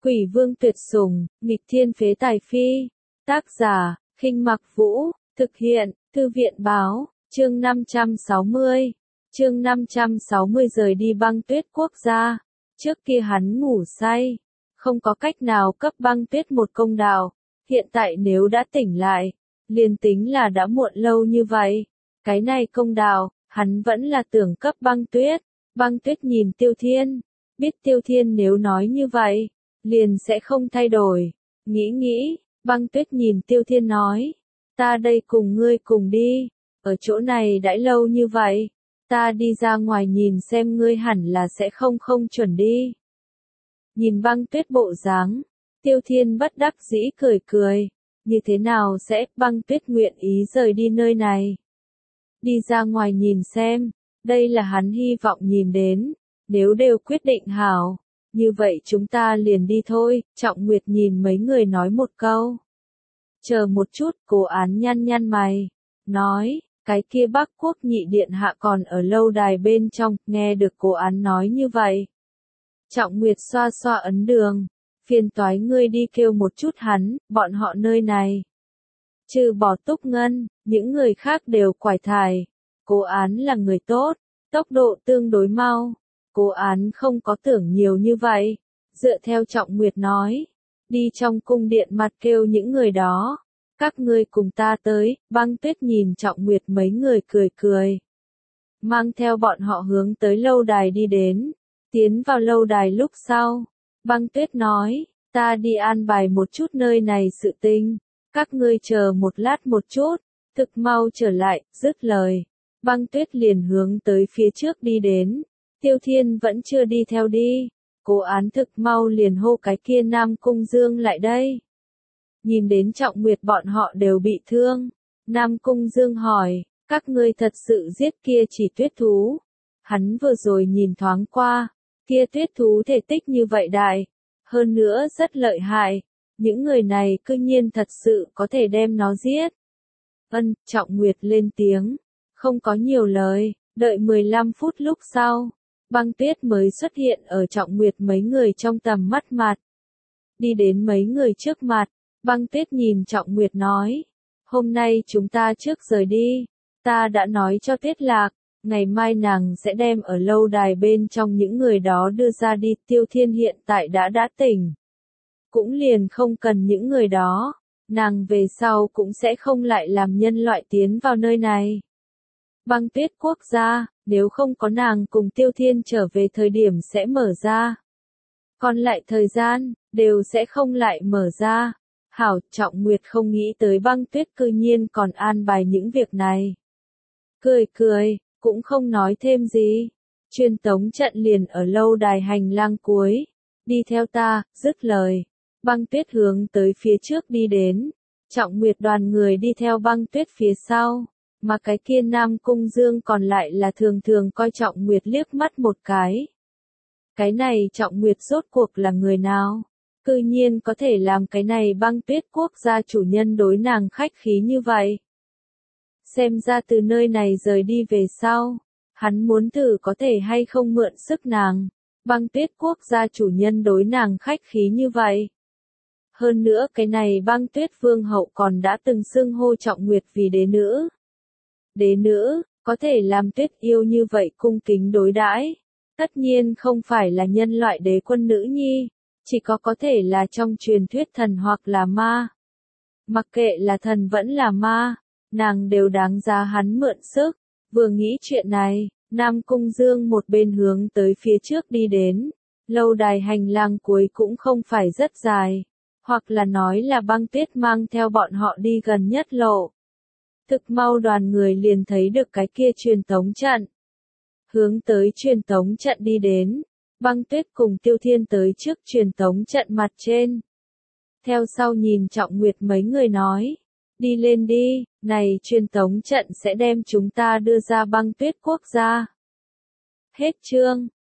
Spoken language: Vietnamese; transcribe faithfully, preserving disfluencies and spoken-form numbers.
Quỷ vương tuyệt sủng, nghịch thiên phế tài phi. Tác giả, Khinh Mặc Vũ, thực hiện, Thư viện báo, chương năm trăm sáu mươi. Chương năm trăm sáu mươi rời đi băng tuyết quốc gia. Trước kia hắn ngủ say, không có cách nào cấp băng tuyết một công đạo. Hiện tại nếu đã tỉnh lại, liền tính là đã muộn lâu như vậy. Cái này công đạo, hắn vẫn là tưởng cấp băng tuyết. Băng tuyết nhìn Tiêu Thiên, biết Tiêu Thiên nếu nói như vậy, liền sẽ không thay đổi. Nghĩ nghĩ, băng tuyết nhìn Tiêu Thiên nói, ta đây cùng ngươi cùng đi, ở chỗ này đãi lâu như vậy, ta đi ra ngoài nhìn xem ngươi hẳn là sẽ không không chuẩn đi. Nhìn băng tuyết bộ dáng, Tiêu Thiên bất đắc dĩ cười cười, như thế nào sẽ băng tuyết nguyện ý rời đi nơi này. Đi ra ngoài nhìn xem, đây là hắn hy vọng nhìn đến, nếu đều quyết định hảo, như vậy chúng ta liền đi thôi. Trọng Nguyệt nhìn mấy người nói một câu. Chờ một chút, Cố Án nhăn nhăn mày, nói, cái kia Bắc Quốc nhị điện hạ còn ở lâu đài bên trong. Nghe được Cố Án nói như vậy, Trọng Nguyệt xoa xoa ấn đường, phiền toái ngươi đi kêu một chút hắn, bọn họ nơi này. Trừ bỏ Túc Ngân, những người khác đều quải thải. Cố Án là người tốt, tốc độ tương đối mau. Cố Án không có tưởng nhiều như vậy, dựa theo Trọng Nguyệt nói, đi trong cung điện mặt kêu những người đó, các ngươi cùng ta tới. Băng tuyết nhìn Trọng Nguyệt mấy người cười cười, mang theo bọn họ hướng tới lâu đài đi đến. Tiến vào lâu đài lúc sau, băng tuyết nói, ta đi an bài một chút nơi này sự tình, các ngươi chờ một lát một chút, thực mau trở lại. Dứt lời, băng tuyết liền hướng tới phía trước đi đến. Tiêu Thiên vẫn chưa đi theo đi, Cố Án thực mau liền hô cái kia Nam Cung Dương lại đây. Nhìn đến Trọng Nguyệt bọn họ đều bị thương, Nam Cung Dương hỏi, các ngươi thật sự giết kia chỉ tuyết thú? Hắn vừa rồi nhìn thoáng qua, kia tuyết thú thể tích như vậy đại, hơn nữa rất lợi hại, những người này cư nhiên thật sự có thể đem nó giết. Ân, Trọng Nguyệt lên tiếng, không có nhiều lời, đợi mười lăm phút lúc sau, băng tuyết mới xuất hiện ở Trọng Nguyệt mấy người trong tầm mắt mặt. Đi đến mấy người trước mặt, băng tuyết nhìn Trọng Nguyệt nói, hôm nay chúng ta trước rời đi, ta đã nói cho Tuyết Lạc, ngày mai nàng sẽ đem ở lâu đài bên trong những người đó đưa ra đi. Tiêu Thiên hiện tại đã đã tỉnh, cũng liền không cần những người đó, nàng về sau cũng sẽ không lại làm nhân loại tiến vào nơi này. Băng tuyết quốc gia, nếu không có nàng cùng Tiêu Thiên trở về thời điểm sẽ mở ra. Còn lại thời gian, đều sẽ không lại mở ra. Hảo, Trọng Nguyệt không nghĩ tới băng tuyết cư nhiên còn an bài những việc này. Cười cười, cũng không nói thêm gì. Truyền tống trận liền ở lâu đài hành lang cuối. Đi theo ta. Dứt lời, băng tuyết hướng tới phía trước đi đến. Trọng Nguyệt đoàn người đi theo băng tuyết phía sau. Mà cái kia Nam Cung Dương còn lại là thường thường coi Trọng Nguyệt liếc mắt một cái. Cái này Trọng Nguyệt rốt cuộc là người nào? Cư nhiên có thể làm cái này băng tuyết quốc gia chủ nhân đối nàng khách khí như vậy. Xem ra từ nơi này rời đi về sau, hắn muốn thử có thể hay không mượn sức nàng. Băng tuyết quốc gia chủ nhân đối nàng khách khí như vậy. Hơn nữa cái này băng tuyết vương hậu còn đã từng xưng hô Trọng Nguyệt vì đế nữ. Đế nữ, có thể làm tuyết yêu như vậy cung kính đối đãi, tất nhiên không phải là nhân loại đế quân nữ nhi, chỉ có có thể là trong truyền thuyết thần hoặc là ma. Mặc kệ là thần vẫn là ma, nàng đều đáng giá hắn mượn sức. Vừa nghĩ chuyện này, Nam Cung Dương một bên hướng tới phía trước đi đến. Lâu đài hành lang cuối cũng không phải rất dài, hoặc là nói là băng tuyết mang theo bọn họ đi gần nhất lộ. Thực mau đoàn người liền thấy được cái kia truyền tống trận. Hướng tới truyền tống trận đi đến, băng tuyết cùng Tiêu Thiên tới trước truyền tống trận mặt trên. Theo sau nhìn Trọng Nguyệt mấy người nói, đi lên đi, này truyền tống trận sẽ đem chúng ta đưa ra băng tuyết quốc gia. Hết chương.